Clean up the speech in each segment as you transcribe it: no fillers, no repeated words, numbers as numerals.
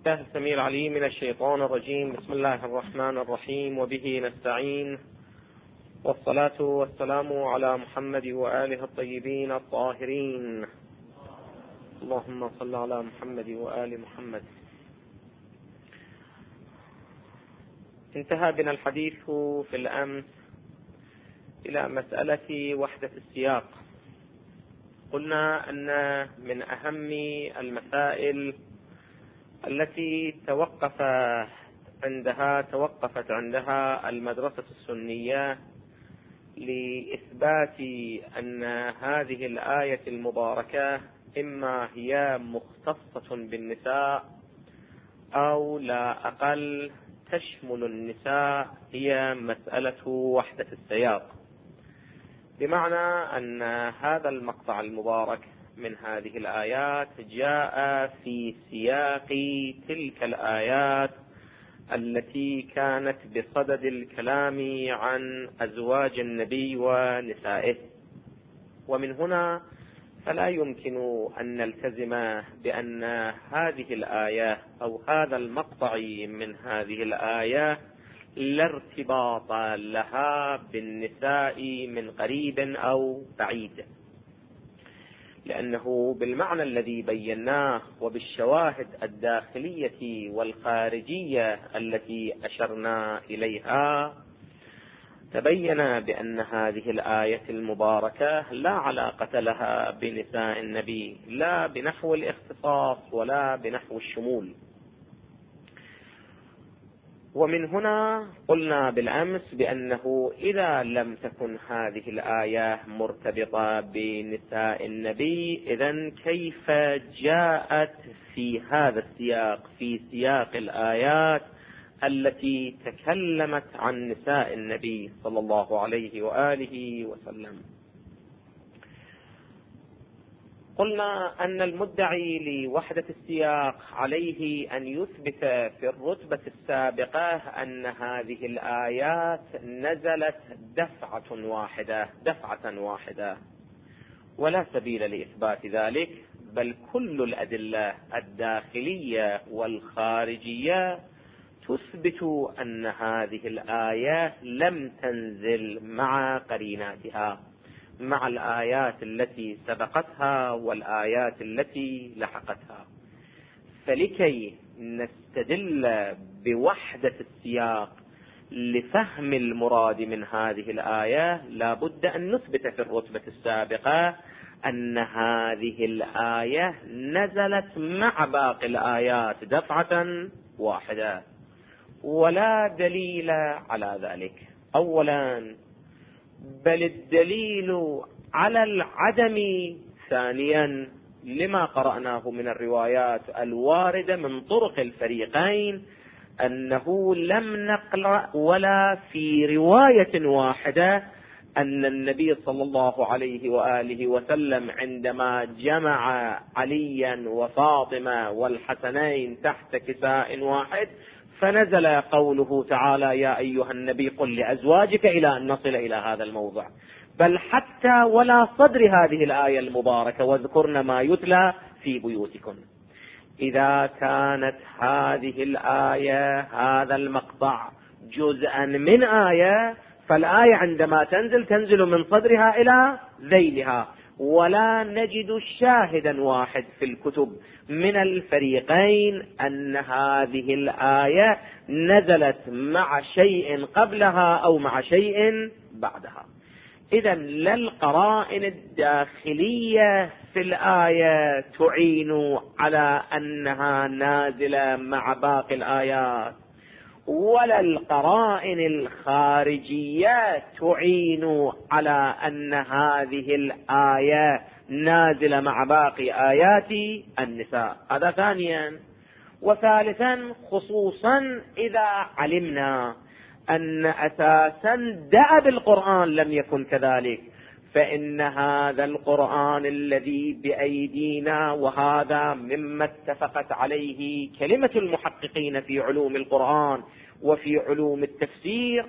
الله السميع العليم من الشيطان الرجيم. بسم الله الرحمن الرحيم، وبه نستعين، والصلاة والسلام على محمد وآله الطيبين الطاهرين. اللهم صل على محمد وآل محمد. انتهى بنا الحديث في الأمس إلى مسألة وحدة السياق. قلنا أن من أهم المسائل التي توقفت عندها المدرسة السنية لإثبات أن هذه الآية المباركة إما هي مختصة بالنساء أو لا أقل تشمل النساء، هي مسألة وحدة السياق، بمعنى أن هذا المقطع المبارك من هذه الآيات جاء في سياق تلك الآيات التي كانت بصدد الكلام عن أزواج النبي ونسائه. ومن هنا فلا يمكن أن نلتزم بأن هذه الآية أو هذا المقطع من هذه الآية لا ارتباط لها بالنساء من قريب أو بعيد، لأنه بالمعنى الذي بيناه وبالشواهد الداخلية والخارجية التي أشرنا إليها تبين بأن هذه الآية المباركة لا علاقة لها بنساء النبي، لا بنحو الاختصاص ولا بنحو الشمول. ومن هنا قلنا بالأمس بأنه إذا لم تكن هذه الآية مرتبطة بنساء النبي، إذن كيف جاءت في هذا السياق، في سياق الآيات التي تكلمت عن نساء النبي صلى الله عليه وآله وسلم؟ قلنا أن المدعي لوحدة السياق عليه أن يثبت في الرتبة السابقة أن هذه الآيات نزلت دفعة واحدة، ولا سبيل لإثبات ذلك، بل كل الأدلة الداخلية والخارجية تثبت أن هذه الآية لم تنزل مع قريناتها، مع الآيات التي سبقتها والآيات التي لحقتها. فلكي نستدل بوحدة السياق لفهم المراد من هذه الآية لا بد أن نثبت في الرتبة السابقة أن هذه الآية نزلت مع باقي الآيات دفعة واحدة، ولا دليل على ذلك أولا، بل الدليل على العدم ثانيا لما قرأناه من الروايات الواردة من طرق الفريقين، أنه لم نقرأ ولا في رواية واحدة أن النبي صلى الله عليه وآله وسلم عندما جمع عليا وفاطمة والحسنين تحت كساء واحد فنزل قوله تعالى: يا أيها النبي قل لأزواجك، إلى أن نصل إلى هذا الموضع، بل حتى ولا صدر هذه الآية المباركة: واذكرن ما يتلى في بيوتكم. إذا كانت هذه الآية، هذا المقطع، جزءا من آية، فالآية عندما تنزل من صدرها إلى ذيلها، ولا نجد شاهدا واحد في الكتب من الفريقين أن هذه الآية نزلت مع شيء قبلها أو مع شيء بعدها. إذن لا القرائن الداخلية في الآية تعين على أنها نازلة مع باقي الآيات، ولا القرائن الخارجية تعين على أن هذه الآية نازلة مع باقي آيات النساء. هذا ثانيا. وثالثا، خصوصا إذا علمنا أن أساسا دأب القرآن لم يكن كذلك، فإن هذا القرآن الذي بأيدينا، وهذا مما اتفقت عليه كلمة المحققين في علوم القرآن وفي علوم التفسير،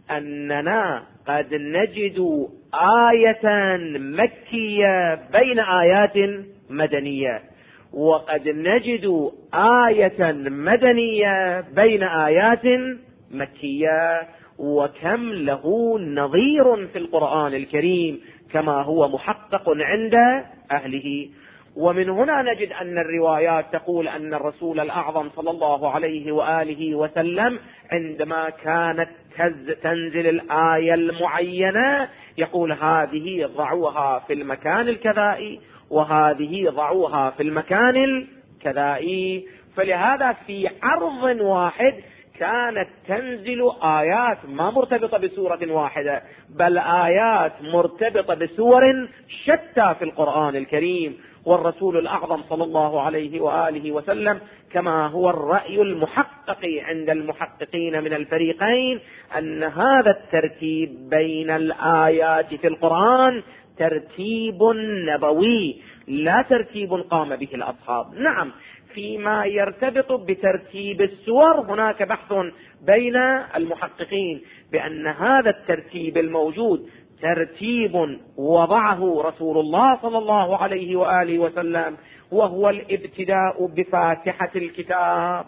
أننا قد نجد آية مكية بين آيات مدنية، وقد نجد آية مدنية بين آيات مكية، وكم له نظير في القرآن الكريم كما هو محقق عند أهله. ومن هنا نجد أن الروايات تقول أن الرسول الأعظم صلى الله عليه وآله وسلم عندما كانت تنزل الآية المعينة يقول هذه ضعوها في المكان الكذائي وهذه ضعوها في المكان الكذائي. فلهذا في عرض واحد كانت تنزل آيات ما مرتبطة بسورة واحدة، بل آيات مرتبطة بسور شتى في القرآن الكريم. والرسول الأعظم صلى الله عليه وآله وسلم كما هو الرأي المحقق عند المحققين من الفريقين أن هذا الترتيب بين الآيات في القرآن ترتيب نبوي لا ترتيب قام به الأصحاب. نعم، فيما يرتبط بترتيب السور هناك بحث بين المحققين بأن هذا الترتيب الموجود ترتيب وضعه رسول الله صلى الله عليه وآله وسلم، وهو الابتداء بفاتحة الكتاب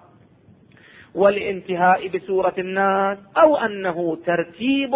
والانتهاء بسورة الناس، أو أنه ترتيب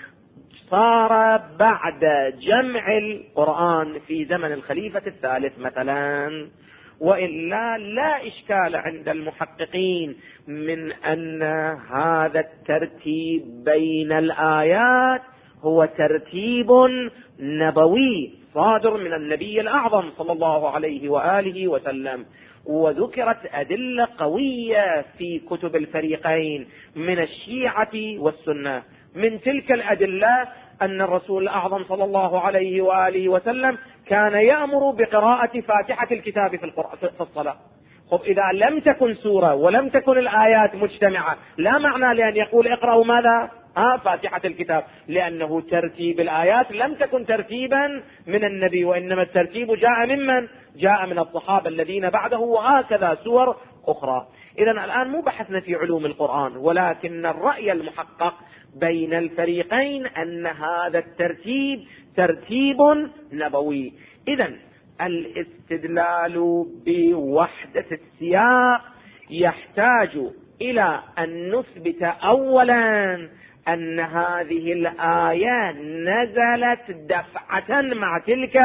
صار بعد جمع القرآن في زمن الخليفة الثالث مثلا. وإلا لا إشكال عند المحققين من أن هذا الترتيب بين الآيات هو ترتيب نبوي صادر من النبي الأعظم صلى الله عليه وآله وسلم. وذكرت أدلة قوية في كتب الفريقين من الشيعة والسنة. من تلك الأدلة أن الرسول الأعظم صلى الله عليه وآله وسلم كان يأمر بقراءة فاتحة الكتاب في الصلاة. خب إذا لم تكن سورة ولم تكن الآيات مجتمعة لا معنى لأن يقول اقرأوا ماذا؟ فاتحة الكتاب، لأنه ترتيب الآيات لم تكن ترتيبا من النبي، وإنما الترتيب جاء ممن؟ جاء من الصحابة الذين بعده، وهكذا سور أخرى. إذا الآن مو بحثنا في علوم القرآن، ولكن الرأي المحقق بين الفريقين أن هذا الترتيب ترتيب نبوي. إذا الاستدلال بوحدة السياق يحتاج إلى أن نثبت أولا أن هذه الآية نزلت دفعة مع تلك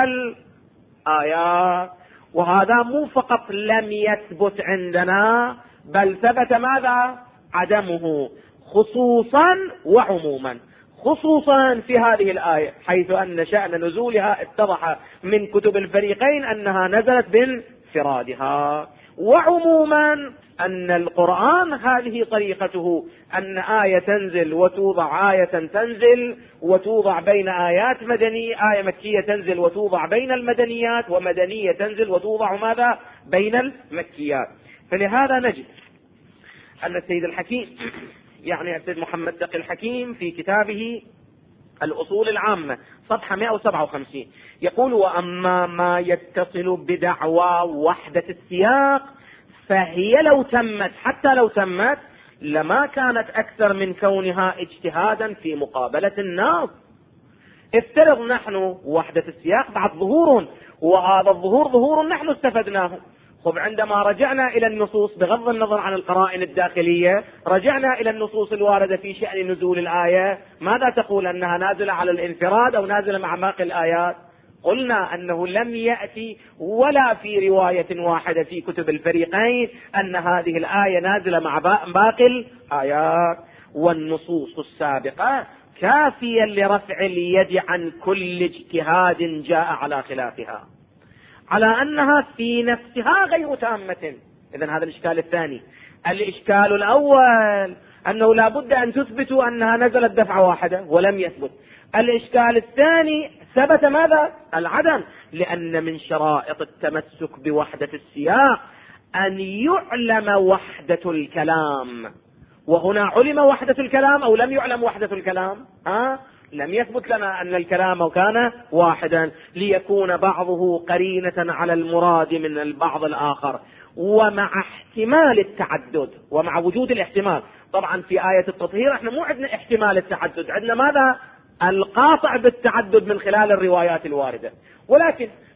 الآيات، وهذا مو فقط لم يثبت عندنا بل ثبت ماذا؟ عدمه، خصوصا وعموما. خصوصا في هذه الآية حيث أن شأن نزولها اتضح من كتب الفريقين أنها نزلت بانفرادها، وعموما أن القرآن هذه طريقته، أن آية تنزل وتوضع، آية تنزل وتوضع بين آيات مدنية، آية مكية تنزل وتوضع بين المدنيات، ومدنية تنزل وتوضع ماذا؟ بين المكيات. فلهذا نجد أن السيد الحكيم يعني السيد محمد تقي الحكيم في كتابه الأصول العامة صفحة 157 يقول: وأما ما يتصل بدعوى وحدة السياق فهي لو تمت، حتى لو تمت، لما كانت أكثر من كونها اجتهادا في مقابلة الناس. افترض نحن وحدة السياق بعد ظهور، وهذا الظهور ظهور نحن استفدناه. خب عندما رجعنا إلى النصوص بغض النظر عن القرائن الداخلية، رجعنا إلى النصوص الواردة في شأن نزول الآية، ماذا تقول؟ أنها نازلة على الانفراد أو نازلة مع باقي الآيات؟ قلنا أنه لم يأتي ولا في رواية واحدة في كتب الفريقين أن هذه الآية نازلة مع باقي الآيات. والنصوص السابقة كافية لرفع اليد عن كل اجتهاد جاء على خلافها، على أنها في نفسها غير تامة. إذن هذا الإشكال الثاني. الإشكال الأول أنه لا بد أن تثبتوا أنها نزلت دفعة واحدة ولم يثبت. الإشكال الثاني ثبت ماذا؟ العدم، لأن من شرائط التمسك بوحدة السياق أن يعلم وحدة الكلام. وهنا علم وحدة الكلام أو لم يعلم وحدة الكلام؟ لم يثبت لنا أن الكلام كان واحدا، ليكون بعضه قرينة على المراد من البعض الآخر، ومع احتمال التعدد، ومع وجود الاحتمال. طبعا في آية التطهير احنا مو عندنا احتمال التعدد، عندنا ماذا؟ القاطع بالتعدد من خلال الروايات الواردة. ولكن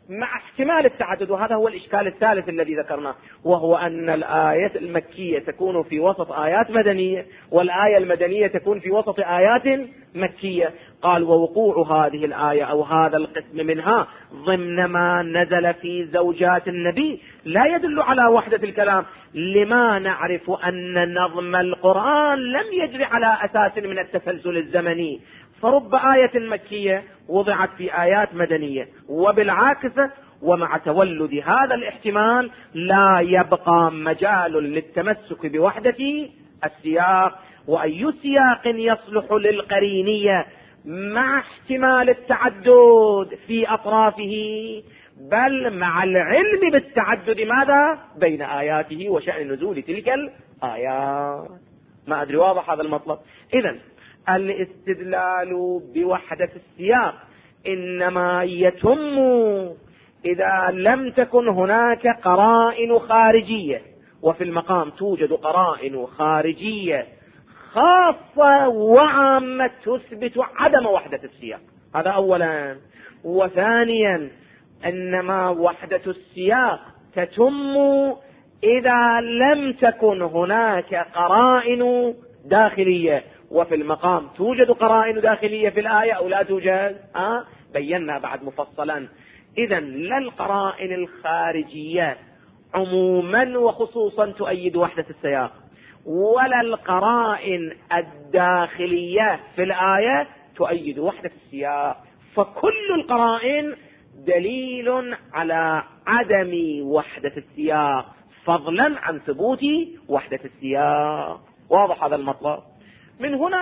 مع احتمال التعدد. وهذا هو الإشكال الثالث الذي ذكرناه، وهو أن الآية المكية تكون في وسط آيات مدنية، والآية المدنية تكون في وسط آيات مكية. قال ووقوع هذه الآية أو هذا القسم منها ضمن ما نزل في زوجات النبي لا يدل على وحدة الكلام، لما نعرف أن نظم القرآن لم يجري على أساس من التسلسل الزمني، فرب آية مكية وضعت في آيات مدنية، وبالعكس. ومع تولد هذا الاحتمال لا يبقى مجال للتمسك بوحدة السياق. وأي سياق يصلح للقرينية مع احتمال التعدد في أطرافه، بل مع العلم بالتعدد ماذا بين آياته وشأن نزول تلك الآيات. ما أدري واضح هذا المطلب؟ إذن الاستدلال بوحدة السياق إنما يتم إذا لم تكن هناك قرائن خارجية، وفي المقام توجد قرائن خارجية خاصة وعامة تثبت عدم وحدة السياق. هذا أولا. وثانيا إنما وحدة السياق تتم إذا لم تكن هناك قرائن داخلية، وفي المقام توجد قرائن داخلية في الآية أو لا توجد. بينا بعد مفصلا. إذن لا القرائن الخارجية عموما وخصوصا تؤيد وحدة السياق، ولا القرائن الداخلية في الآية تؤيد وحدة السياق، فكل القرائن دليل على عدم وحدة السياق فضلا عن ثبوت وحدة السياق. واضح هذا المطلب؟ من هنا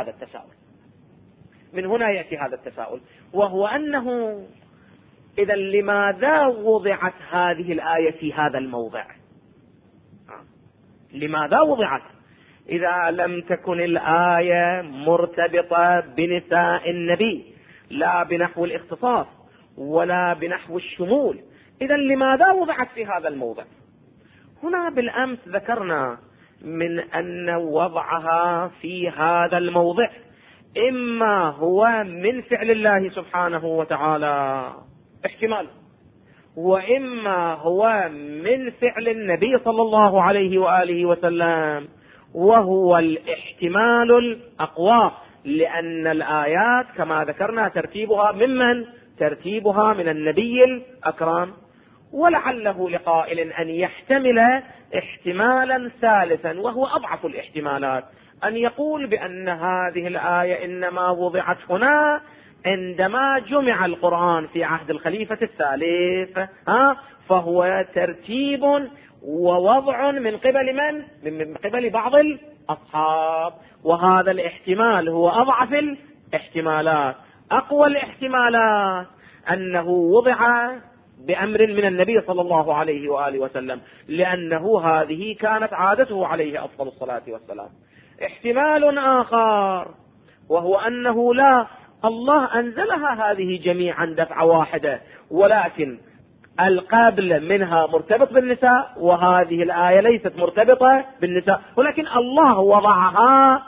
يأتي هذا التساؤل، وهو أنه إذا لماذا وضعت هذه الآية في هذا الموضع؟ لماذا وضعت إذا لم تكن الآية مرتبطة بنساء النبي لا بنحو الاختصاص ولا بنحو الشمول؟ إذا لماذا وضعت في هذا الموضع؟ هنا بالأمس ذكرنا من أن وضعها في هذا الموضع إما هو من فعل الله سبحانه وتعالى احتمال، وإما هو من فعل النبي صلى الله عليه وآله وسلم، وهو الاحتمال الأقوى، لأن الآيات كما ذكرنا ترتيبها من النبي الأكرم. ولعله لقائل أن يحتمل احتمالا ثالثا وهو أضعف الاحتمالات، أن يقول بأن هذه الآية إنما وضعت هنا عندما جمع القرآن في عهد الخليفة الثالث، فهو ترتيب ووضع من قبل من قبل بعض الأصحاب، وهذا الاحتمال هو أضعف الاحتمالات. أقوى الاحتمالات أنه وضع بأمر من النبي صلى الله عليه وآله وسلم، لأنه هذه كانت عادته عليه أفضل الصلاة والسلام. احتمال آخر وهو أنه لا، الله أنزلها هذه جميعا دفعة واحدة، ولكن القابل منها مرتبط بالنساء وهذه الآية ليست مرتبطة بالنساء، ولكن الله وضعها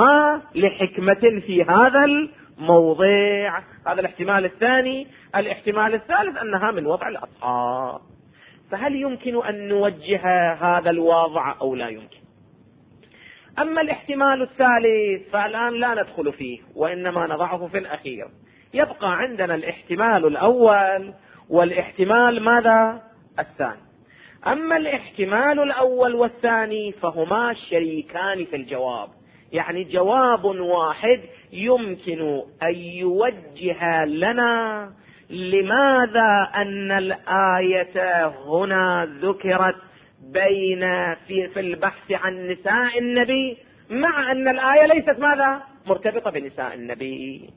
لحكمة في هذا الموضع. هذا الاحتمال الثاني. الاحتمال الثالث أنها من وضع الأصحاب. فهل يمكن أن نوجه هذا الوضع أو لا يمكن؟ أما الاحتمال الثالث فالآن لا ندخل فيه، وإنما نضعه في الأخير. يبقى عندنا الاحتمال الأول والاحتمال ماذا؟ الثاني. أما الاحتمال الأول والثاني فهما شريكان في الجواب، يعني جواب واحد يمكن أن يوجه لنا لماذا أن الآية هنا ذكرت في البحث عن نساء النبي، مع أن الآية ليست ماذا؟ مرتبطة بنساء النبي.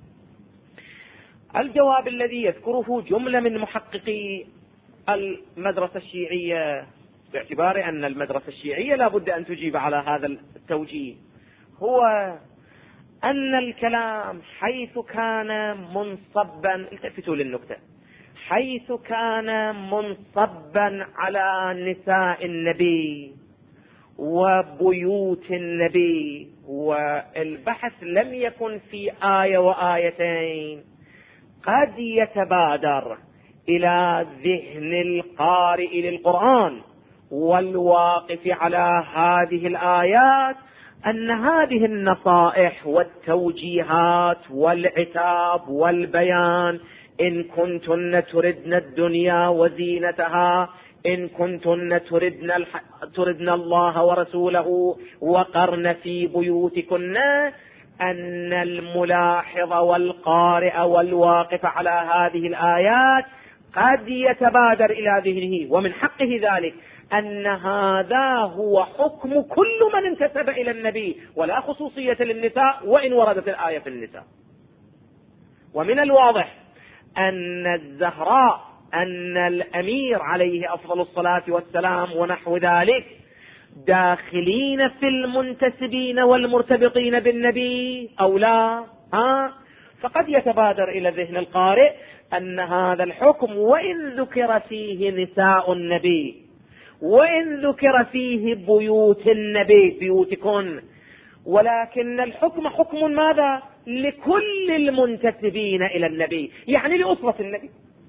الجواب الذي يذكره جملة من محققي المدرسة الشيعية، باعتبار أن المدرسة الشيعية لا بد أن تجيب على هذا التوجيه، هو أن الكلام حيث كان منصبا، التفتوا للنكتة، حيث كان منصبا على نساء النبي وبيوت النبي، والبحث لم يكن في آية وآيتين، قد يتبادر إلى ذهن القارئ للقرآن والواقف على هذه الآيات أن هذه النصائح والتوجيهات والعتاب والبيان: إن كنتن تردن الدنيا وزينتها، إن كنتن تردن الله ورسوله وقرن في بيوتكن، أن الملاحظ والقارئ والواقف على هذه الآيات قد يتبادر إلى ذهنه، ومن حقه ذلك، أن هذا هو حكم كل من انتسب إلى النبي، ولا خصوصية للنساء وإن وردت الآية في النساء. ومن الواضح أن الزهراء، أن الأمير عليه أفضل الصلاة والسلام ونحو ذلك داخلين في المنتسبين والمرتبطين بالنبي أو لا؟ فقد يتبادر إلى ذهن القارئ أن هذا الحكم وإن ذكر فيه نساء النبي، وإن ذكر فيه بيوت النبي، بيوتكن، ولكن الحكم حكم ماذا؟ لكل المنتسبين إلى النبي، يعني لأسرة النبي.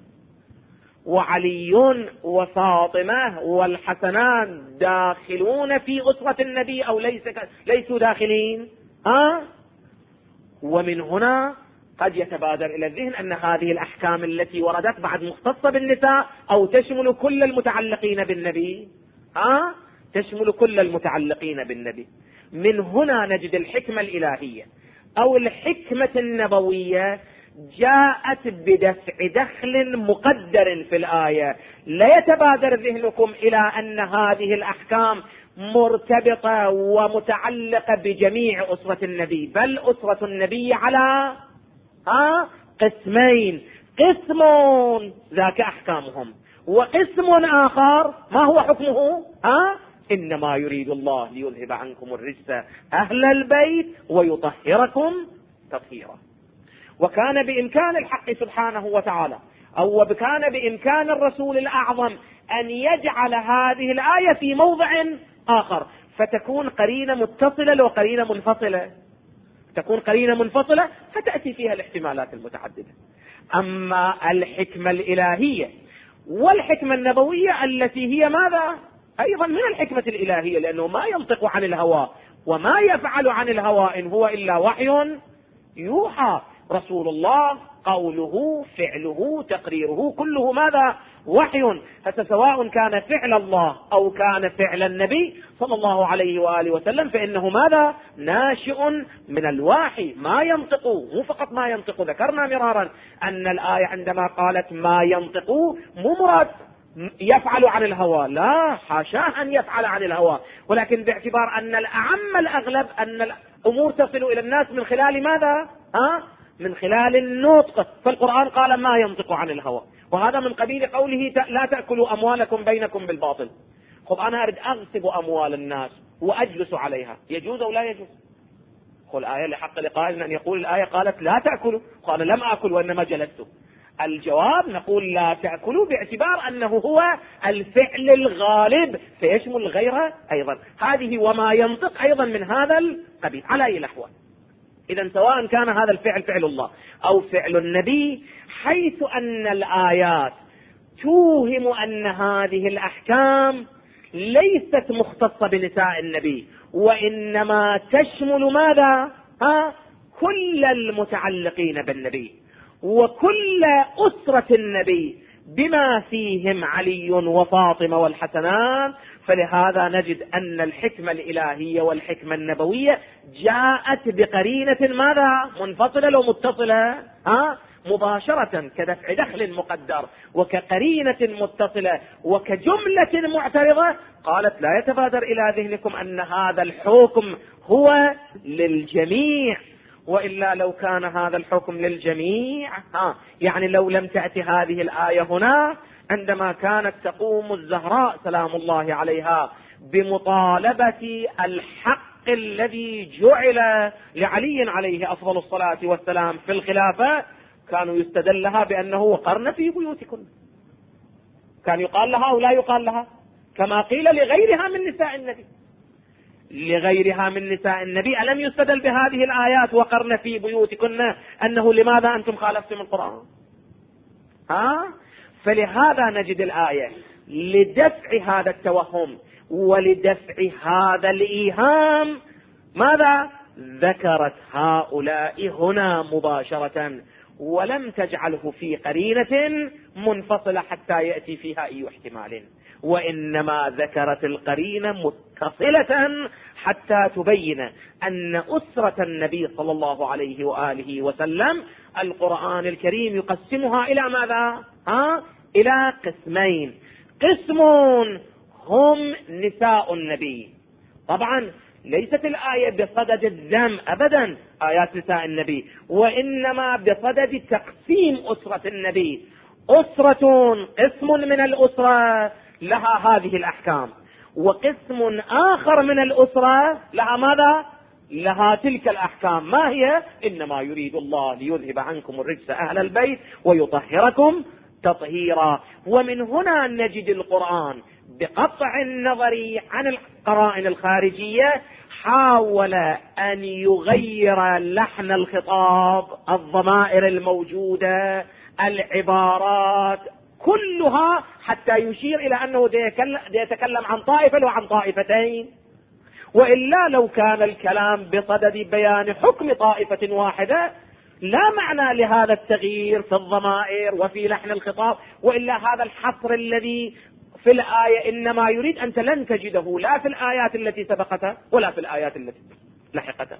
وعلي وفاطمة والحسنان داخلون في أسرة النبي أو ليسوا داخلين؟ ومن هنا قد يتبادر إلى الذهن أن هذه الأحكام التي وردت بعد مختصة بالنساء أو تشمل كل المتعلقين بالنبي، تشمل كل المتعلقين بالنبي. من هنا نجد الحكمة الإلهية أو الحكمة النبوية جاءت بدفع دخل مقدر في الآية. لا يتبادر ذهنكم إلى أن هذه الأحكام مرتبطة ومتعلقة بجميع أسرة النبي، بل أسرة النبي على قسمين: قسم ذاك أحكامهم، وقسم آخر ما هو حكمه؟ إنما يريد الله ليذهب عنكم الرجس أهل البيت ويطهركم تطهيرا. وكان بإمكان الحق سبحانه وتعالى، أو كان بإمكان الرسول الأعظم أن يجعل هذه الآية في موضع آخر فتكون قرينة متصلة وقرينة منفصلة، تكون قرينة منفصلة فتأتي فيها الاحتمالات المتعددة. أما الحكمة الإلهية والحكمة النبوية التي هي ماذا؟ أيضا من الحكمة الإلهية، لأنه ما ينطق عن الهوى وما يفعل عن الهوى إن هو إلا وحي يوحى. رسول الله قوله فعله تقريره كله ماذا؟ وحي. فسواء كان فعل الله أو كان فعل النبي صلى الله عليه وآله وسلم فإنه ماذا؟ ناشئ من الوحي، ما ينطق. مو فقط ما ينطق، ذكرنا مرارا أن الآية عندما قالت ما ينطق مو مراد يفعل عن الهوى، لا، حاشاه أن يفعل عن الهوى، ولكن باعتبار أن الأعم الأغلب أن الأمور تصل إلى الناس من خلال ماذا؟ من خلال النطق. فالقرآن قال ما ينطق عن الهوى، وهذا من قبيل قوله لا تأكلوا أموالكم بينكم بالباطل. خب أنا أريد أغصب أموال الناس وأجلس عليها، يجوز أو لا يجوز؟ قل آية لحق لقائل أن يقول الآية قالت لا تأكلوا، قال لم أكل وإنما جلست. الجواب نقول لا تأكلوا باعتبار أنه هو الفعل الغالب فيشمل غيره أيضا. هذه وما ينطق أيضا من هذا القبيل على أي الأحوال. إذا سواء كان هذا الفعل فعل الله أو فعل النبي، حيث أن الآيات توهم أن هذه الأحكام ليست مختصة بنساء النبي، وإنما تشمل ماذا؟ كل المتعلقين بالنبي وكل أسرة النبي بما فيهم علي وفاطمة والحسنان. فلهذا نجد أن الحكمة الإلهية والحكمة النبوية جاءت بقرينة ماذا؟ منفصلة ومتصلة مباشرة، كدفع دخل مقدر وكقرينة متصلة وكجملة معترضة. قالت لا يتبادر إلى ذهنكم أن هذا الحكم هو للجميع، وإلا لو كان هذا الحكم للجميع يعني لو لم تأتي هذه الآية هنا عندما كانت تقوم الزهراء سلام الله عليها بمطالبة الحق الذي جعل لعلي عليه أفضل الصلاة والسلام في الخلافة، كانوا يستدل لها بأنه وقرن في بيوتكن، كان يقال لها أو لا يقال لها، كما قيل لغيرها من نساء النبي. لغيرها من نساء النبي ألم يستدل بهذه الآيات وقرن في بيوتكن أنه لماذا أنتم خالفتم القرآن؟ فلهذا نجد الآية لدفع هذا التوهم ولدفع هذا الإيهام ماذا؟ ذكرت هؤلاء هنا مباشرة، ولم تجعله في قرينة منفصلة حتى يأتي فيها أي احتمال، وإنما ذكرت القرينة متصلة حتى تبين أن أسرة النبي صلى الله عليه وآله وسلم القرآن الكريم يقسمها إلى ماذا؟ إلى قسمين. قسم هم نساء النبي، طبعا ليست الآية بصدد الذم أبدا آيات نساء النبي، وإنما بصدد تقسيم أسرة النبي. أسرة قسم من الأسرة لها هذه الأحكام، وقسم آخر من الأسرة لها ماذا؟ لها تلك الأحكام. ما هي؟ إنما يريد الله ليذهب عنكم الرجس أهل البيت ويطهركم تطهيرا. ومن هنا نجد القرآن بقطع النظر عن القرائن الخارجية حاول أن يغير لحن الخطاب، الضمائر الموجودة، العبارات كلها، حتى يشير إلى أنه يتكلم عن طائفة وعن طائفتين. وإلا لو كان الكلام بصدد بيان حكم طائفة واحدة لا معنى لهذا التغيير في الضمائر وفي لحن الخطاب. وإلا هذا الحصر الذي في الآية إنما يريد أنت لن تجده لا في الآيات التي سبقتها ولا في الآيات التي لحقتها.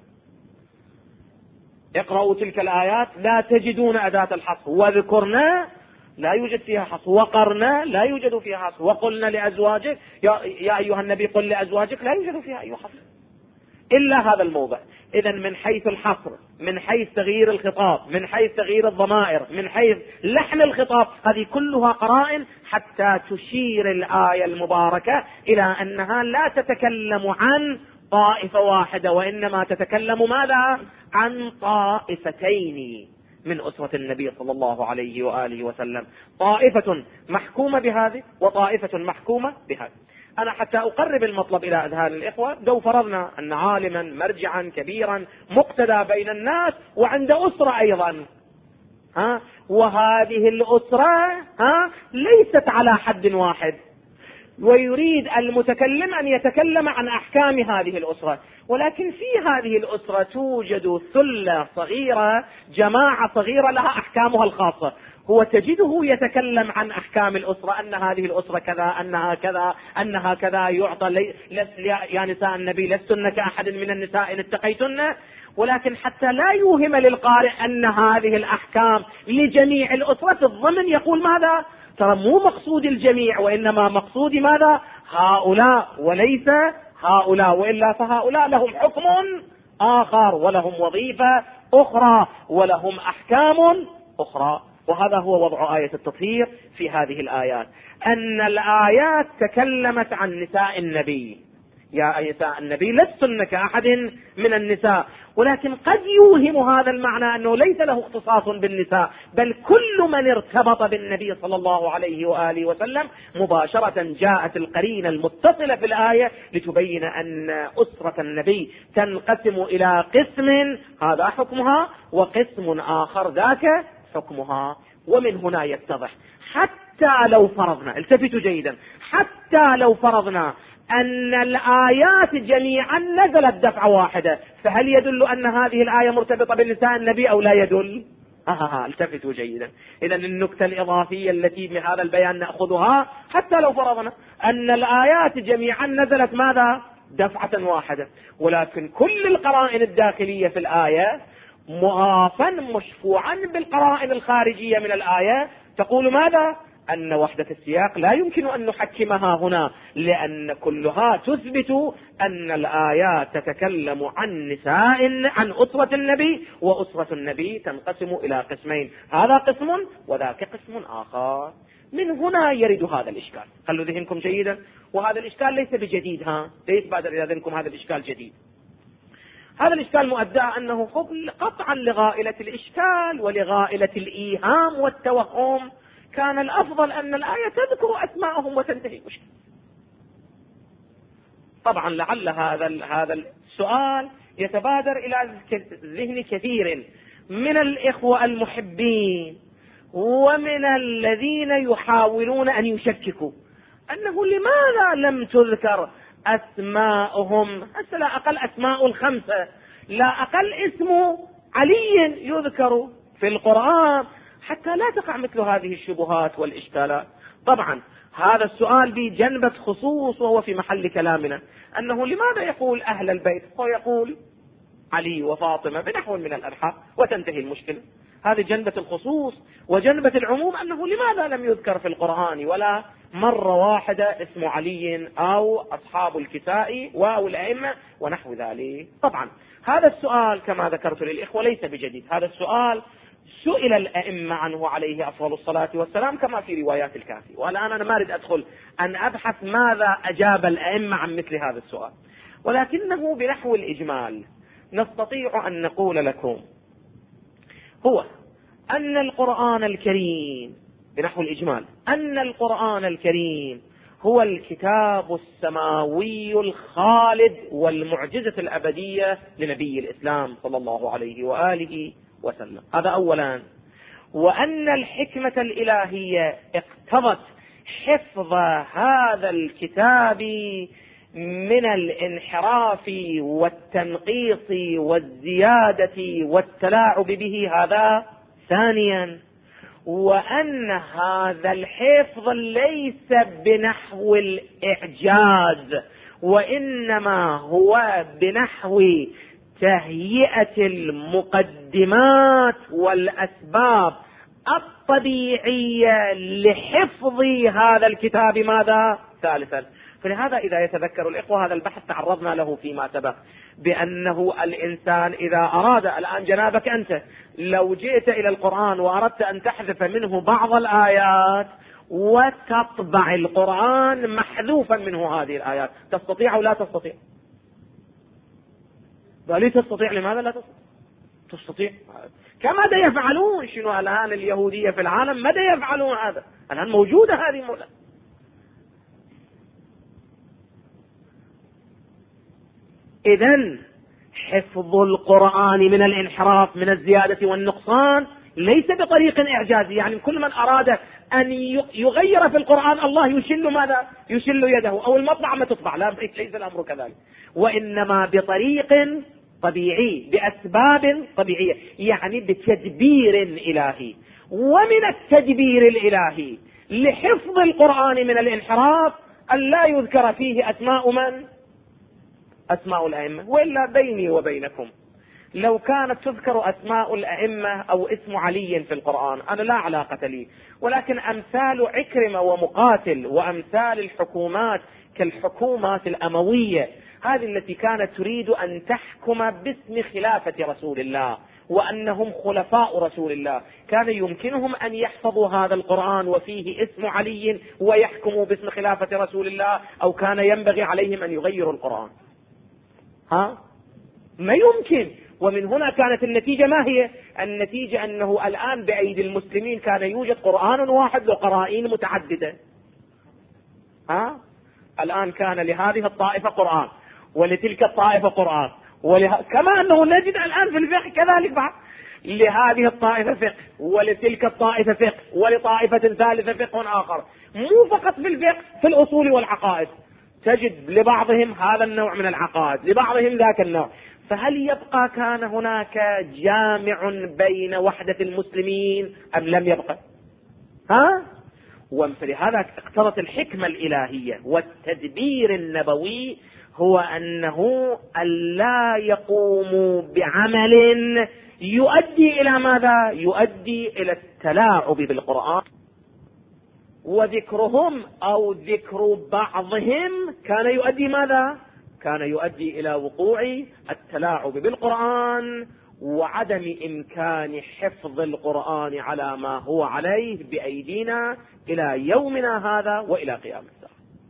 اقرأوا تلك الآيات لا تجدون أداة الحصر. وذكرنا لا يوجد فيها حصر، وقرنا لا يوجد فيها حصر، وقلنا لأزواجك يا أيها النبي قل لأزواجك لا يوجد فيها أي حصر إلا هذا الموضع. إذا من حيث الحصر، من حيث تغيير الخطاب، من حيث تغيير الضمائر، من حيث لحن الخطاب، هذه كلها قرائن حتى تشير الآية المباركة إلى أنها لا تتكلم عن طائفة واحدة، وإنما تتكلم ماذا؟ عن طائفتين من أسرة النبي صلى الله عليه وآله وسلم، طائفة محكومة بهذه وطائفة محكومة بهذه. أنا حتى أقرب المطلب إلى أذهان الإخوة، لو فرضنا أن عالما مرجعا كبيرا مقتدى بين الناس وعند أسرة أيضا، وهذه الأسرة ليست على حد واحد، ويريد المتكلم أن يتكلم عن أحكام هذه الأسرة، ولكن في هذه الأسرة توجد ثلة صغيرة، جماعة صغيرة لها أحكامها الخاصة. هو تجده يتكلم عن أحكام الأسرة، أن هذه الأسرة كذا، أنها كذا، أنها كذا، يعطى يا نساء النبي لستن كأحد من النساء إن اتقيتن. ولكن حتى لا يوهم للقارئ أن هذه الأحكام لجميع الأسرة الضمن يقول ماذا؟ ترى مو مقصود الجميع، وإنما مقصود ماذا؟ هؤلاء وليس هؤلاء، وإلا فهؤلاء لهم حكم آخر ولهم وظيفة أخرى ولهم أحكام أخرى. وهذا هو وضع آية التطهير في هذه الآيات، أن الآيات تكلمت عن نساء النبي، يا نساء النبي لستن كأحد من النساء، ولكن قد يوهم هذا المعنى أنه ليس له اختصاص بالنساء، بل كل من ارتبط بالنبي صلى الله عليه وآله وسلم مباشرة. جاءت القرينة المتصلة في الآية لتبين أن أسرة النبي تنقسم إلى قسم هذا حكمها وقسم آخر ذاك حكمها. ومن هنا يتضح حتى لو فرضنا، التفتوا جيدا، حتى لو فرضنا أن الآيات جميعا نزلت دفعة واحدة، فهل يدل أن هذه الآية مرتبطة بالنساء النبي أو لا يدل؟ التفتوا جيدا. إذن النكتة الإضافية التي بهذا البيان نأخذها، حتى لو فرضنا أن الآيات جميعا نزلت ماذا؟ دفعة واحدة، ولكن كل القرائن الداخلية في الآية مؤافا مشفوعا بالقرائن الخارجية من الآية تقول ماذا؟ أن وحدة السياق لا يمكن أن نحكمها هنا، لأن كلها تثبت أن الآيات تتكلم عن نساء، عن أسرة النبي، وأسرة النبي تنقسم إلى قسمين، هذا قسم وذاك قسم آخر. من هنا يرد هذا الإشكال، خلوا ذهنكم جيدا، وهذا الإشكال ليس بجديد، ليس بادر إلى ذهنكم هذا الإشكال جديد. هذا الإشكال مؤدى أنه قطعا لغائلة الإشكال ولغائلة الإيهام والتوهم كان الأفضل أن الآية تذكر أسماءهم وتنتهي المشكلة. طبعا لعل هذا السؤال يتبادر إلى ذهن كثير من الإخوة المحبين، ومن الذين يحاولون أن يشككوا أنه لماذا لم تذكر أسماءهم، حتى لا أقل أسماء الخمسة، لا أقل اسم علي يذكر في القرآن، حتى لا تقع مثل هذه الشبهات والإشكالات. طبعا هذا السؤال بجنبة خصوص، وهو في محل كلامنا، أنه لماذا يقول أهل البيت، هو يقول علي وفاطمة بنحو من الألحاق وتنتهي المشكلة. هذه جنبة الخصوص. وجنبة العموم أنه لماذا لم يذكر في القرآن ولا مرة واحدة اسم علي أو أصحاب الكساء أو الأئمة ونحو ذلك. طبعا هذا السؤال كما ذكرت للإخوة ليس بجديد، هذا السؤال سئل الأئمة عنه عليه أفضل الصلاة والسلام كما في روايات الكافي. والآن أنا ما أريد أدخل أن أبحث ماذا أجاب الأئمة عن مثل هذا السؤال، ولكنه بنحو الإجمال نستطيع أن نقول لكم هو أن القرآن الكريم، بنحو الإجمال، أن القرآن الكريم هو الكتاب السماوي الخالد والمعجزة الأبدية لنبي الإسلام صلى الله عليه وآله وسلم. هذا أولا. وأن الحكمة الإلهية اقتضت حفظ هذا الكتاب من الانحراف والتنقيص والزيادة والتلاعب به، هذا ثانيا. وأن هذا الحفظ ليس بنحو الإعجاز، وإنما هو بنحو تهيئة المقدمات والأسباب الطبيعية لحفظ هذا الكتاب ماذا؟ ثالثا. فلهذا إذا يتذكر الإخوة هذا البحث تعرضنا له فيما سبق، بأنه الإنسان إذا أراد، الآن جنابك أنت لو جئت إلى القرآن وأردت أن تحذف منه بعض الآيات وتطبع القرآن محذوفا منه هذه الآيات، تستطيع أو لا تستطيع؟ لا تستطيع. لماذا لا تستطيع؟ تستطيع. كما يفعلون. شنو الآن اليهودية في العالم ماذا يفعلون؟ هذا الآن موجودة هذه المولى. إذن حفظ القرآن من الانحراف من الزيادة والنقصان ليس بطريق إعجازي، يعني كل من أراد أن يغير في القرآن الله يشل ماذا؟ يشل يده، أو المطبعة ما تطبع، لا، ليس الأمر كذلك، وإنما بطريق طبيعي بأسباب طبيعية، يعني بتدبير إلهي. ومن التدبير الإلهي لحفظ القرآن من الانحراف أن لا يذكر فيه أسماء من؟ أسماء الأئمة. وإلا بيني وبينكم لو كانت تذكر أسماء الأئمة أو اسم علي في القرآن أنا لا علاقة لي، ولكن أمثال عكرمة ومقاتل وأمثال الحكومات كالحكومات الأموية، هذه التي كانت تريد أن تحكم باسم خلافة رسول الله وأنهم خلفاء رسول الله، كان يمكنهم أن يحفظوا هذا القرآن وفيه اسم علي ويحكموا باسم خلافة رسول الله، أو كان ينبغي عليهم أن يغيروا القرآن؟ ما يمكن. ومن هنا كانت النتيجة ما هي؟ النتيجة أنه الآن بأيدي المسلمين كان يوجد قرآن واحد وقرائن متعددة. الآن كان لهذه الطائفة قرآن ولتلك الطائفة قرآن، كما أنه نجد الآن في الفقه كذلك بعض، لهذه الطائفة فقه ولتلك الطائفة فقه ولطائفة ثالثة فقه آخر. مو فقط في الفقه، في الأصول والعقائد تجد لبعضهم هذا النوع من العقائد، لبعضهم ذاك النوع. فهل يبقى كان هناك جامع بين وحدة المسلمين أم لم يبقى؟ فلهذا اقتضت الحكمة الإلهية والتدبير النبوي هو أنه ألا يقوموا بعمل يؤدي إلى ماذا؟ يؤدي إلى التلاعب بالقرآن. وذكرهم أو ذكر بعضهم كان يؤدي ماذا؟ كان يؤدي إلى وقوع التلاعب بالقرآن وعدم إمكان حفظ القرآن على ما هو عليه بأيدينا إلى يومنا هذا وإلى قيام الساعة.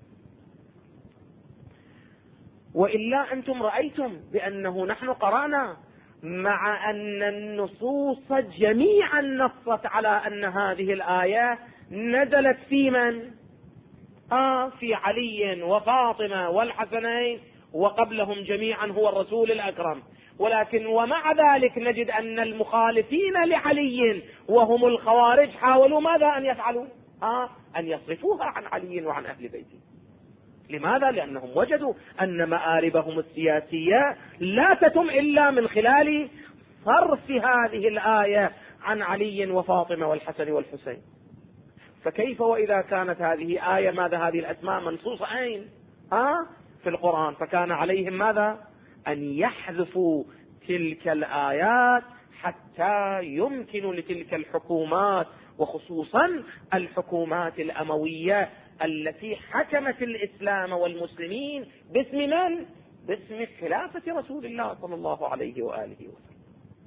وإلا أنتم رأيتم بأنه نحن قرأنا مع أن النصوص جميعا نصت على أن هذه الآية نزلت في من؟ في علي وفاطمة والحسنين، وقبلهم جميعا هو الرسول الأكرم. ولكن ومع ذلك نجد أن المخالفين لعلي وهم الخوارج حاولوا ماذا أن يفعلوا؟ أن يصرفوها عن علي وعن أهل بيته. لماذا؟ لأنهم وجدوا أن مآربهم السياسية لا تتم إلا من خلال صرف هذه الآية عن علي وفاطمة والحسن والحسين. فكيف وإذا كانت هذه آية ماذا هذه الأسماء منصوصة أين؟ في القرآن، فكان عليهم ماذا؟ أن يحذفوا تلك الآيات حتى يمكن لتلك الحكومات، وخصوصا الحكومات الأموية التي حكمت الإسلام والمسلمين باسم من؟ باسم خلافة رسول الله صلى الله عليه وآله وسلم.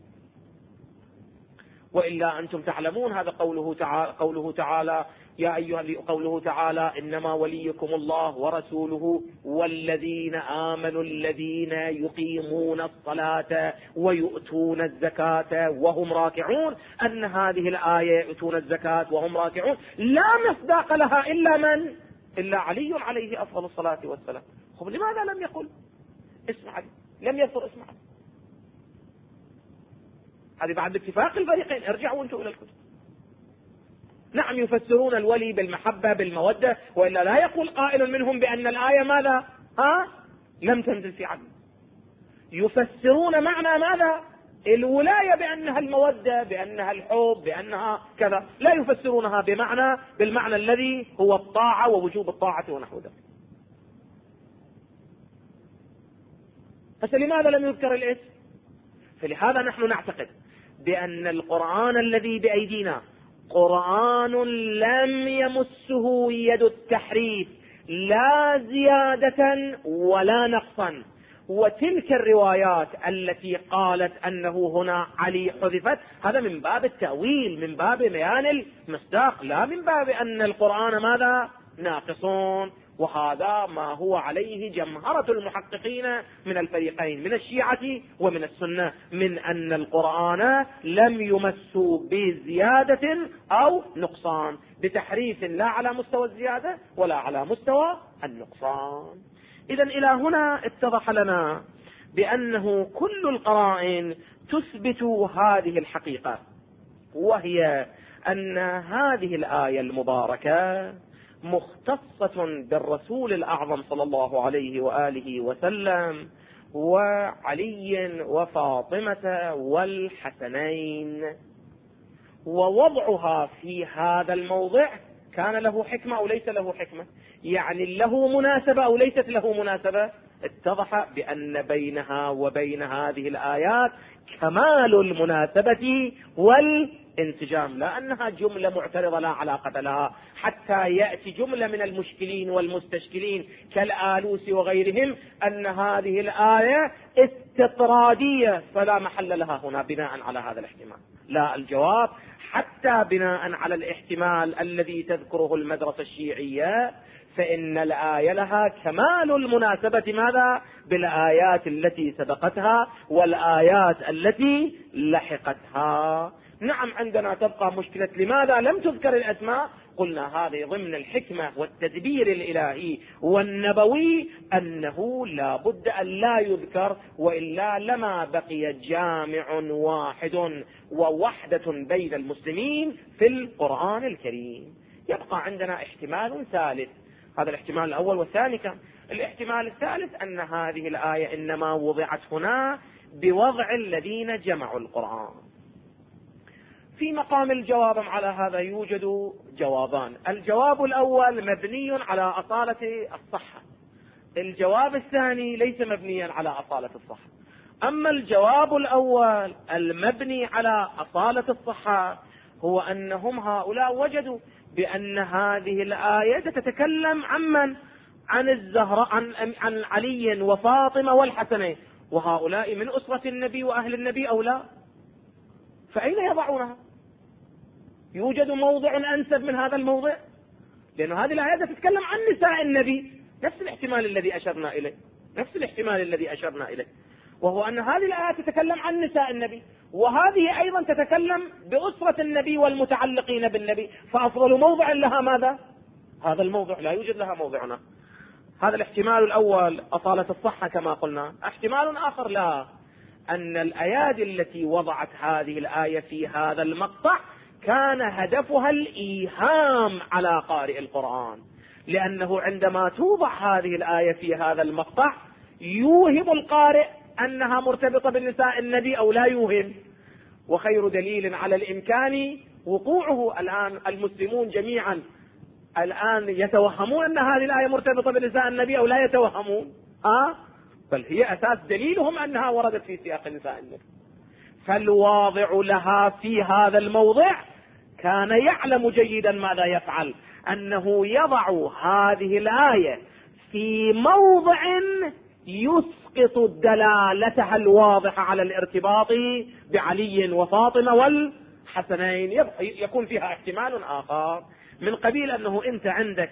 وإلا أنتم تعلمون هذا قوله تعالى يا أيها قوله تعالى إنما وليكم الله ورسوله والذين آمنوا الذين يقيمون الصلاة ويؤتون الزكاة وهم راكعون. أن هذه الآية يؤتون الزكاة وهم راكعون لا مصداق لها إلا من؟ إلا علي عليه أفضل الصلاة والسلام. خب لماذا لم يقل اسم علي؟ لم يذكر اسم علي. هذه بعد اتفاق الفريقين. ارجعوا انتم إلى الكتب. نعم يفسرون الولي بالمحبة بالمودة، وإلا لا يقول قائل منهم بأن الآية ماذا؟ لم تنزل في علي. يفسرون معنى ماذا؟ الولاية بأنها المودة، بأنها الحب، بأنها كذا. لا يفسرونها بالمعنى الذي هو الطاعة ووجوب الطاعة ونحو ذلك. فلماذا لم يذكر الاسم؟ فلهذا نحن نعتقد بأن القرآن الذي بأيدينا قرآن لم يمسه يد التحريف لا زيادة ولا نقصا. وتلك الروايات التي قالت أنه هنا علي حذفت هذا من باب التأويل، من باب بيان المصداق، لا من باب أن القرآن ماذا؟ ناقصون. وهذا ما هو عليه جمهرة المحققين من الفريقين من الشيعة ومن السنة، من أن القرآن لم يمس بزيادة أو نقصان، بتحريف لا على مستوى الزيادة ولا على مستوى النقصان. إذن إلى هنا اتضح لنا بأنه كل القرائن تثبت هذه الحقيقة، وهي أن هذه الآية المباركة مختصة بالرسول الأعظم صلى الله عليه وآله وسلم وعلي وفاطمة والحسنين. ووضعها في هذا الموضع كان له حكمة أو ليس له حكمة؟ يعني له مناسبة أو ليست له مناسبة؟ اتضح بأن بينها وبين هذه الآيات كمال المناسبة والانسجام، لا أنها جملة معترضة لا علاقة لها، حتى يأتي جملة من المشكلين والمستشكلين كالآلوسي وغيرهم أن هذه الآية استطرادية فلا محل لها هنا بناء على هذا الاحتمال. لا، الجواب حتى بناء على الاحتمال الذي تذكره المدرسة الشيعية فإن الآية لها كمال المناسبة ماذا؟ بالآيات التي سبقتها والآيات التي لحقتها. نعم عندنا تبقى مشكلة لماذا لم تذكر الأسماء؟ قلنا هذه ضمن الحكمة والتدبير الإلهي والنبوي أنه لا بد أن لا يذكر، وإلا لما بقي جامع واحد ووحدة بين المسلمين في القرآن الكريم. يبقى عندنا احتمال ثالث، هذا الاحتمال الأول والثاني كان. الاحتمال الثالث أن هذه الآية إنما وضعت هنا بوضع الذين جمعوا القرآن. في مقام الجواب على هذا يوجد جوابان. الجواب الأول مبني على أصالة الصحة، الجواب الثاني ليس مبنيا على أصالة الصحة. أما الجواب الأول المبني على أصالة الصحة هو أنهم هؤلاء وجدوا بأن هذه الآية تتكلم عن من؟ عن الزهراء، عن علي وفاطمة والحسنين، وهؤلاء من أسرة النبي وأهل النبي أو لا؟ فأين يضعونها؟ يوجد موضع أنسب من هذا الموضع؟ لأن هذه الآية تتكلم عن نساء النبي، نفس الاحتمال الذي أشرنا إليه، وهو أن هذه الآية تتكلم عن نساء النبي، وهذه أيضا تتكلم بأسرة النبي والمتعلقين بالنبي، فأفضل موضع لها ماذا؟ هذا الموضع، لا يوجد لها موضعنا. هذا الاحتمال الأول أصالة الصحة كما قلنا. احتمال آخر لا، أن الأيادي التي وضعت هذه الآية في هذا المقطع كان هدفها الإيهام على قارئ القرآن، لأنه عندما توضع هذه الآية في هذا المقطع يوهم القارئ أنها مرتبطة بالنساء النبي أو لا يوهم. وخير دليل على الإمكان وقوعه الآن المسلمون جميعا الآن يتوهمون أن هذه الآية مرتبطة بنساء النبي أو لا يتوهمون، بل هي أساس دليلهم أنها وردت في سياق نساء النبي. فالواضع لها في هذا الموضع كان يعلم جيدا ماذا يفعل، أنه يضع هذه الآية في موضع يسقط دلالتها الواضحة على الارتباط بعلي وفاطمة والحسنين، يكون فيها احتمال آخر من قبيل أنه أنت عندك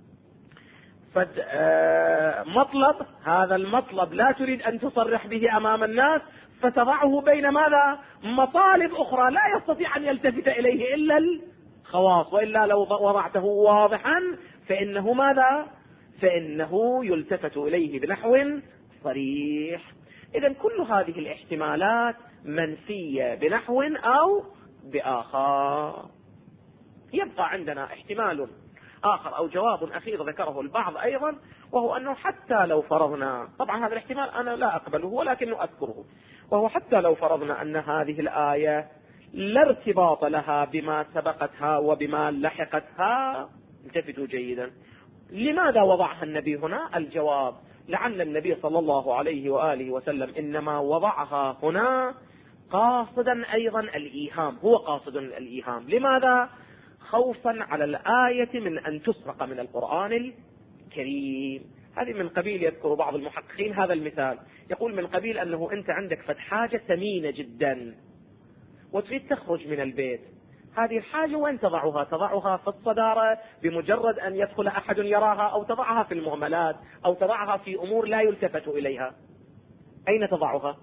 مطلب، هذا المطلب لا تريد أن تصرح به أمام الناس، فتضعه بين ماذا؟ مطالب أخرى لا يستطيع أن يلتفت إليه إلا الخواص، وإلا لو وضعته واضحا فإنه ماذا؟ فإنه يلتفت إليه بنحو صريح. إذن كل هذه الاحتمالات منفية بنحو أو بآخر. يبقى عندنا احتمال آخر أو جواب أخير ذكره البعض أيضا، وهو أنه حتى لو فرضنا، طبعا هذا الاحتمال أنا لا أقبله ولكن أذكره، وهو حتى لو فرضنا أن هذه الآية لا ارتباط لها بما سبقتها وبما لحقتها، التفتوا جيدا، لماذا وضعها النبي هنا؟ الجواب: لعل النبي صلى الله عليه وآله وسلم إنما وضعها هنا قاصدا أيضا الإيهام، هو قاصد الإيهام. لماذا؟ خوفا على الآية من أن تسرق من القرآن الكريم. هذه من قبيل، يذكر بعض المحققين هذا المثال، يقول من قبيل أنه أنت عندك حاجة ثمينة جدا وتريد تخرج من البيت، هذه الحاجة وين تضعها؟ تضعها في الصدارة بمجرد أن يدخل أحد يراها، أو تضعها في المهملات، أو تضعها في أمور لا يلتفت إليها. أين تضعها؟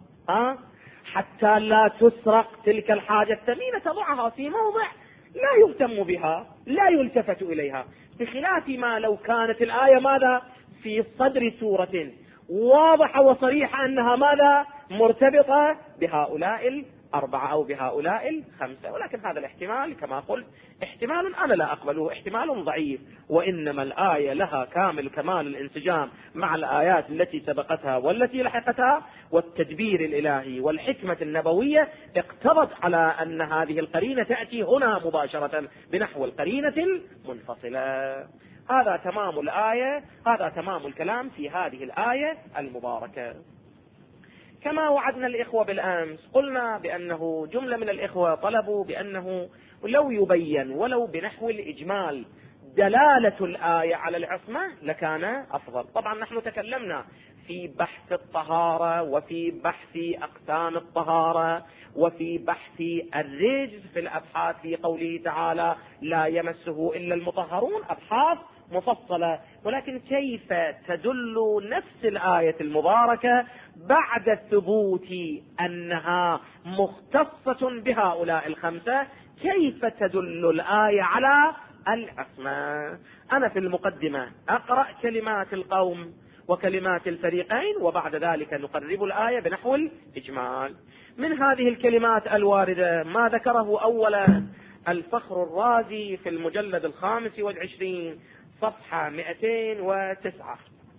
حتى لا تسرق تلك الحاجة الثمينة تضعها في موضع لا يهتم بها، لا يلتفت إليها، بخلاف ما لو كانت الآية ماذا؟ في صدر سورة واضحة وصريحة أنها ماذا؟ مرتبطة بهؤلاء الأربعة أو بهؤلاء الخمسة. ولكن هذا الاحتمال كما قلت احتمال أنا لا أقبله، احتمال ضعيف، وإنما الآية لها كامل كمال الانسجام مع الآيات التي سبقتها والتي لحقتها، والتدبير الإلهي والحكمة النبوية اقتضت على أن هذه القرينة تأتي هنا مباشرة بنحو القرينة المنفصلة. هذا تمام الآية، هذا تمام الكلام في هذه الآية المباركة. كما وعدنا الإخوة بالأمس، قلنا بأنه جملة من الإخوة طلبوا بأنه لو يبين ولو بنحو الإجمال دلالة الآية على العصمة لكان أفضل. طبعا نحن تكلمنا في بحث الطهارة، وفي بحث أقسام الطهارة، وفي بحث الرجز في الأبحاث في قوله تعالى لا يمسه إلا المطهرون، أبحاث مفصلة. ولكن كيف تدل نفس الآية المباركة بعد ثبوت أنها مختصة بهؤلاء الخمسة، كيف تدل الآية على العصمة؟ أنا في المقدمة أقرأ كلمات القوم وكلمات الفريقين، وبعد ذلك نقرب الآية بنحو الإجمال. من هذه الكلمات الواردة ما ذكره أولا الفخر الرازي في المجلد 25 صفحة 209.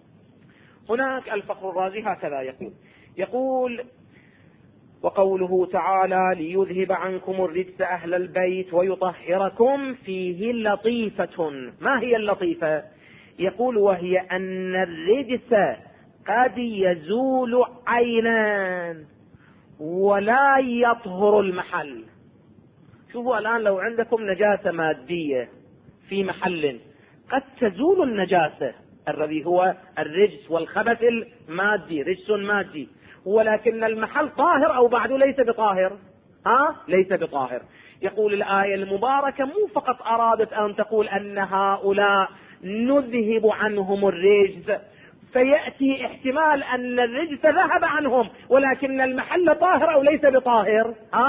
هناك الفخر الرازي هكذا يقول: وقوله تعالى ليذهب عنكم الرجس أهل البيت ويطهركم، فيه لطيفة. ما هي اللطيفة؟ يقول: وهي أن الرجس قد يزول عينا ولا يطهر المحل. شوفوا الآن لو عندكم نجاسة مادية في محل قد تزول النجاسة الذي هو الرجس والخبث المادي، رجس مادي، ولكن المحل طاهر أو بعد ليس بطاهر، ليس بطاهر. يقول الآية المباركة مو فقط أرادت أن تقول أن هؤلاء نذهب عنهم الرجس، فيأتي احتمال أن الرجس ذهب عنهم ولكن المحل طاهر أو ليس بطاهر.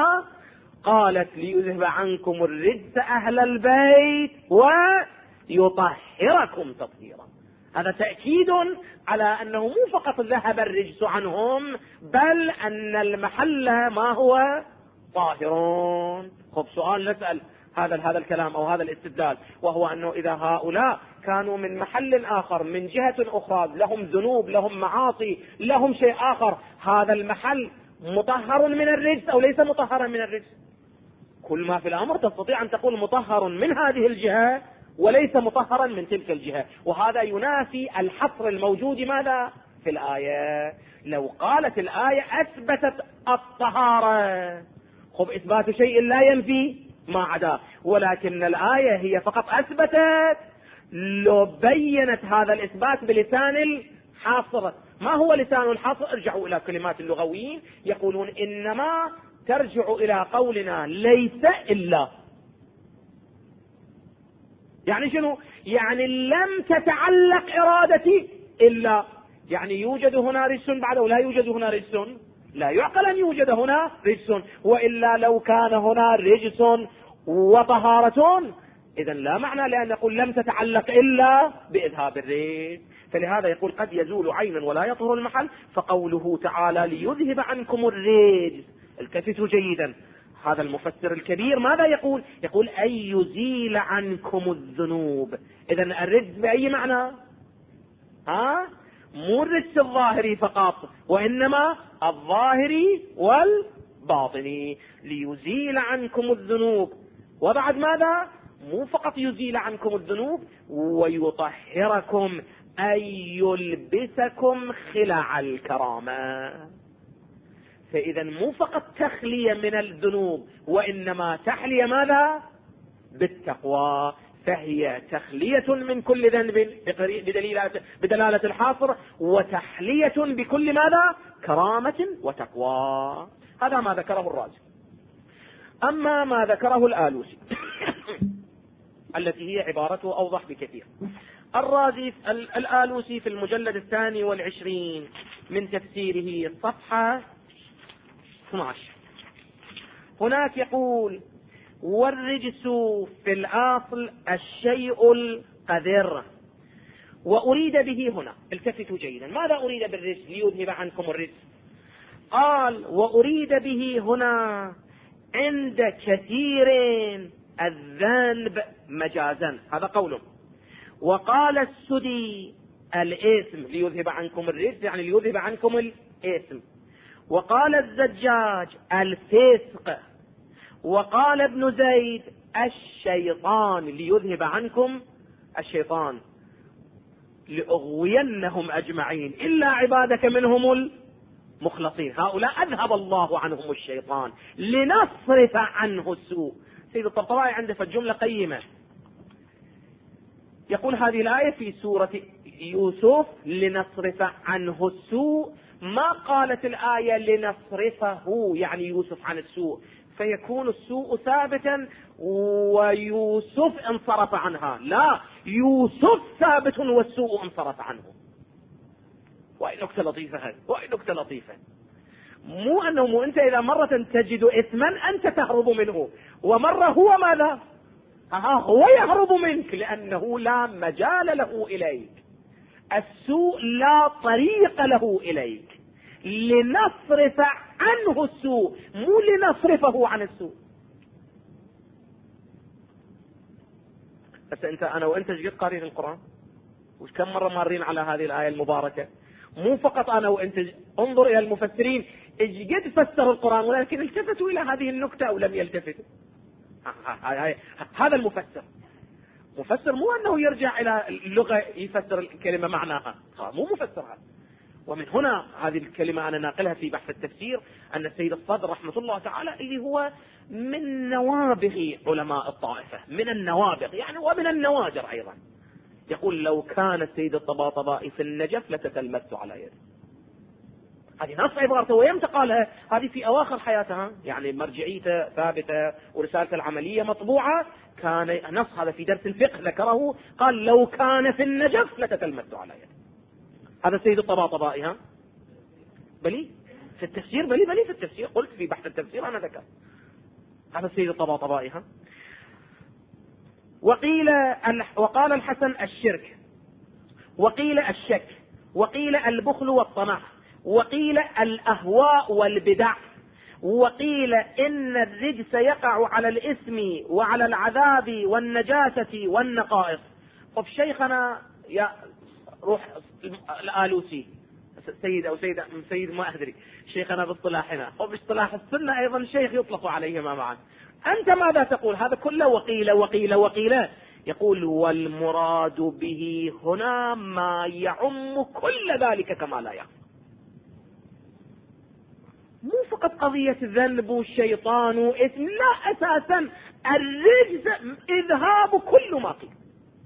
قالت ليذهب عنكم الرجس أهل البيت ويطهركم تطهيرا. هذا تأكيد على أنه مو فقط ذهب الرجس عنهم، بل أن المحل ما هو طاهرون. خب سؤال نسأل هذا الكلام أو هذا الاستدلال، وهو أنه إذا هؤلاء كانوا من محل آخر من جهة أخرى، لهم ذنوب، لهم معاصي، لهم شيء آخر، هذا المحل مطهر من الرجس أو ليس مطهرا من الرجس؟ كل ما في الأمر تستطيع أن تقول مطهر من هذه الجهة وليس مطهرا من تلك الجهة، وهذا ينافي الحصر الموجود ماذا في الآية. لو قالت الآية أثبتت الطهارة، خب إثبات شيء لا ينفي ما عداه، ولكن الآية هي فقط أثبتت. لو بينت هذا الإثبات بلسان الحصر. ما هو لسان الحصر؟ ارجعوا إلى كلمات اللغويين، يقولون إنما ترجع إلى قولنا ليس إلا. يعني شنو؟ يعني لم تتعلق إرادتي إلا، يعني يوجد هنا رجس بعد ولا يوجد هنا رجس؟ لا يعقل أن يوجد هنا رجس، وإلا لو كان هنا رجس وطهارة إذا لا معنى لأن نقول لم تتعلق إلا بإذهاب الرجس. فلهذا يقول قد يزول عينا ولا يطهر المحل، فقوله تعالى ليذهب عنكم الرجس، التفتوا جيدا، هذا المفسر الكبير ماذا يقول؟ يقول أن يزيل عنكم الذنوب. إذا الرجس بأي معنى؟ مو الرجس الظاهري فقط، وإنما الظاهري والباطني. ليزيل عنكم الذنوب، وبعد ماذا؟ مو فقط يزيل عنكم الذنوب، ويطهركم أي يلبسكم خلع الكرامة. فإذا مو فقط تخلية من الذنوب، وإنما تحلية ماذا؟ بالتقوى. فهي تخلية من كل ذنب بدلالة الحاصر، وتحلية بكل ماذا؟ كرامة وتقوى. هذا ما ذكره الرازي. أما ما ذكره الآلوسي التي هي عبارته أوضح بكثير. الرازي الآلوسي في المجلد 22 من تفسيره صفحة 12 هناك يقول والرجس في الأصل الشيء القذر، وأريد به هنا، التفتوا جيدا، ماذا أريد بالرجس؟ ليذهب عنكم الرجس. قال وأريد به هنا عند كثير الذنب مجازا، هذا قوله. وقال السدي الإثم ليذهب عنكم الرجس، يعني ليذهب عنكم الإثم. وقال الزجاج الفسق. وقال ابن زيد الشيطان ليذهب عنكم الشيطان، لأغوينهم أجمعين إلا عبادك منهم المخلصين، هؤلاء أذهب الله عنهم الشيطان لنصرف عنه السوء. سيد الطبطبائي عنده في الجملة قيمة، يقول هذه الآية في سورة يوسف لنصرف عنه السوء، ما قالت الآية لنصرفه يعني يوسف عن السوء، فيكون السوء ثابتا ويوسف انصرف عنها. لا، يوسف ثابت والسوء انصرف عنه. وإن نكتة لطيفة هذه، وإن نكتة لطيفة، مو أنه أنت إذا مرة تجد إثما أنت تهرب منه، ومرة هو ماذا؟ هو يهرب منك، لأنه لا مجال له إليك، السوء لا طريق له إليك. لنصرف عنه السوء، مو لنصرفه عن السوء. بس أنا وأنت قد قارين القرآن، وكم مرة مارين على هذه الآية المباركة. مو فقط أنا وأنت، انظر إلى المفسرين قد فسر القرآن، ولكن التفتوا إلى هذه النكتة أو لم يلتفتوا. هذا المفسر مفسر، مو أنه يرجع إلى اللغة يفسر الكلمة معناها، مو مفسر هذا. ومن هنا هذه الكلمة أنا ناقلها في بحث التفسير، أن السيد الصدر رحمة الله تعالى اللي هو من نوابغ علماء الطائفة، من النوابغ يعني ومن النواجر أيضا، يقول لو كان السيد الطباطبائي في النجف لتتلمذت على يده. هذه نص عبارته، ويمتى قالها؟ هذه في أواخر حياتها، يعني مرجعيته ثابتة ورسالته العملية مطبوعة. كان نص هذا في درس الفقه ذكره، قال لو كان في النجف لتتلمذت على يده. هذا السيد الطباطبائي بلي في التفسير، بلي في التفسير، قلت في بحث التفسير أنا ذكر هذا السيد الطباطبائي وقال الحسن الشرك. وقيل الشك، وقيل البخل والطمع، وقيل الأهواء والبدع، وقيل إن الرجس يقع على الإثم وعلى العذاب والنجاسة والنقائص. طب شيخنا يا روح الآلوسي سيد أو سيد ما أدري، شيخنا باصطلاحنا وباصطلاح السنة أيضا شيخ يطلق عليهما معا، أنت ماذا تقول؟ هذا كله وقيل وقيل وقيل. يقول والمراد به هنا ما يعم كل ذلك كما لا يعم، مو فقط قضية ذنب والشيطان وإثم، لا، أساسا الرجس إذهاب كل ما قيل.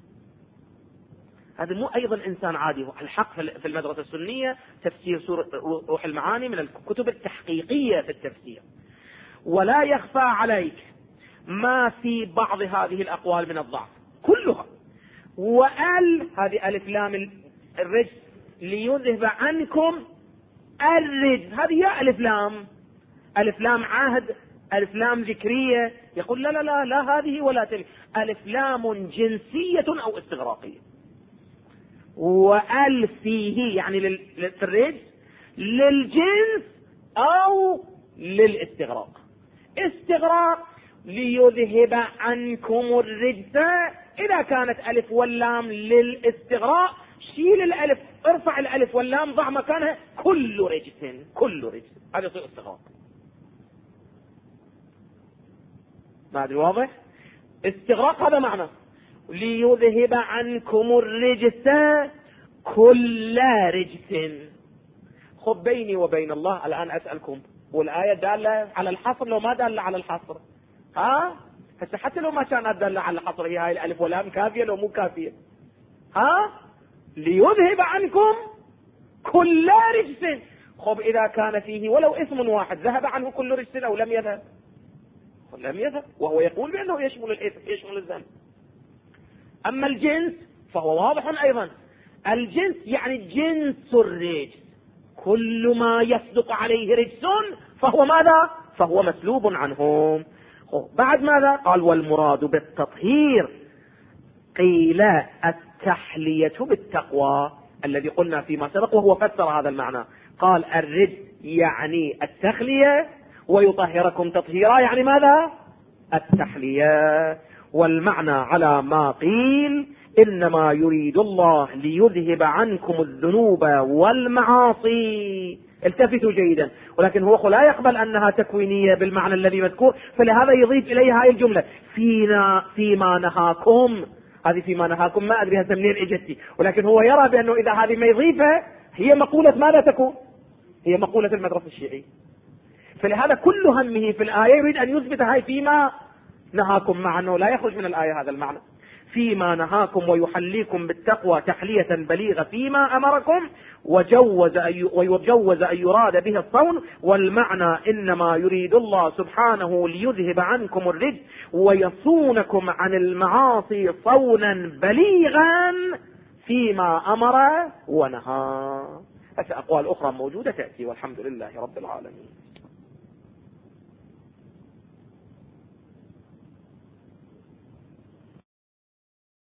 هذا مو أيضا إنسان عادي. الحق في المدرسة السنية تفسير سورة روح المعاني من الكتب التحقيقية في التفسير، ولا يخفى عليك ما في بعض هذه الأقوال من الضعف كلها. وأل هذه ألف لام الرجس ليذهب عنكم الرجس، هذه يا ألف لام، ألف لام عهد، ألف لام ذكرية. يقول لا لا لا لا هذه ولا تلك، ألف لام جنسية أو استغراقية. وأل فيه يعني في الرجس للجنس أو للاستغراق. استغراق ليذهب عنكم الرجس، إذا كانت ألف واللام للاستغراق شيل الألف، ارفع الألف واللام، ضع مكانها كل رجس، كل رجس، هذا يصير استغراق. ما أدري واضح؟ استغراق هذا معنى ليذهب عنكم الرجس كل رجس. خب بيني وبين الله الآن أسألكم، والآية دالة على الحصر لو ما دالة على الحصر؟ هسه حتى لو ما كانت دالة على الحصر هي هاي الألف واللام كافية لو مو كافية؟ ليذهب عنكم كل رجس. خب إذا كان فيه ولو اسم واحد ذهب عنه كل رجس أو لم يذهب؟ لم يذهب، وهو يقول بأنه يشمل الإثم يشمل الذنب. أما الجنس فهو واضح أيضا، الجنس يعني جنس الرجس، كل ما يصدق عليه رجس فهو ماذا؟ فهو مسلوب عنهم. بعد ماذا قال؟ والمراد بالتطهير قيل التحلية بالتقوى الذي قلنا فيما سبق، وهو فسر هذا المعنى، قال الرجس يعني التخلية، ويطهركم تطهيرا يعني ماذا؟ التحلية. والمعنى على ما قيل إنما يريد الله ليذهب عنكم الذنوب والمعاصي. التفتوا جيدا، ولكن هو لا يقبل أنها تكوينية بالمعنى الذي مذكور، فلهذا يضيف إليها هاي الجملة فيما نهاكم. هذه فيما نهاكم ما أدري هسه منين إجتي، ولكن هو يرى بأنه إذا هذه ما يضيفها هي مقولة ماذا تكون؟ هي مقولة المدرسة الشيعي. فلهذا كل همه في الآية يريد أن يثبت هاي فيما نهاكم، مع أنه لا يخرج من الآية هذا المعنى. فيما نهاكم بالتقوى تحلية بليغة فيما أمركم، وجوز أن يراد به الصون. والمعنى إنما يريد الله سبحانه ليذهب عنكم الرجس ويصونكم عن المعاصي صونا بليغا فيما أمر ونهى. أقوال أخرى موجودة تأتي، والحمد لله رب العالمين.